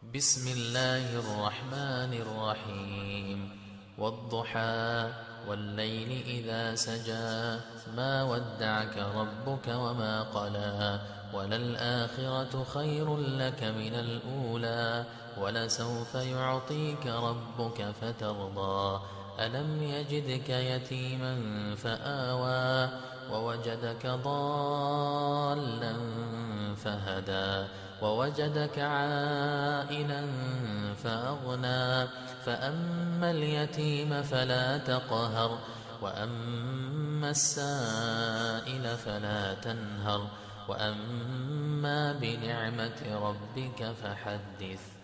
بسم الله الرحمن الرحيم والضحى والليل إذا سجى ما ودعك ربك وما قلى وللآخرة خير لك من الأولى ولسوف يعطيك ربك فترضى ألم يجدك يتيما فآوى ووجدك ضالا فهدى ووجدك عائلا فأغنى فأما اليتيم فلا تقهر وأما السائل فلا تنهر وأما بنعمة ربك فحدث.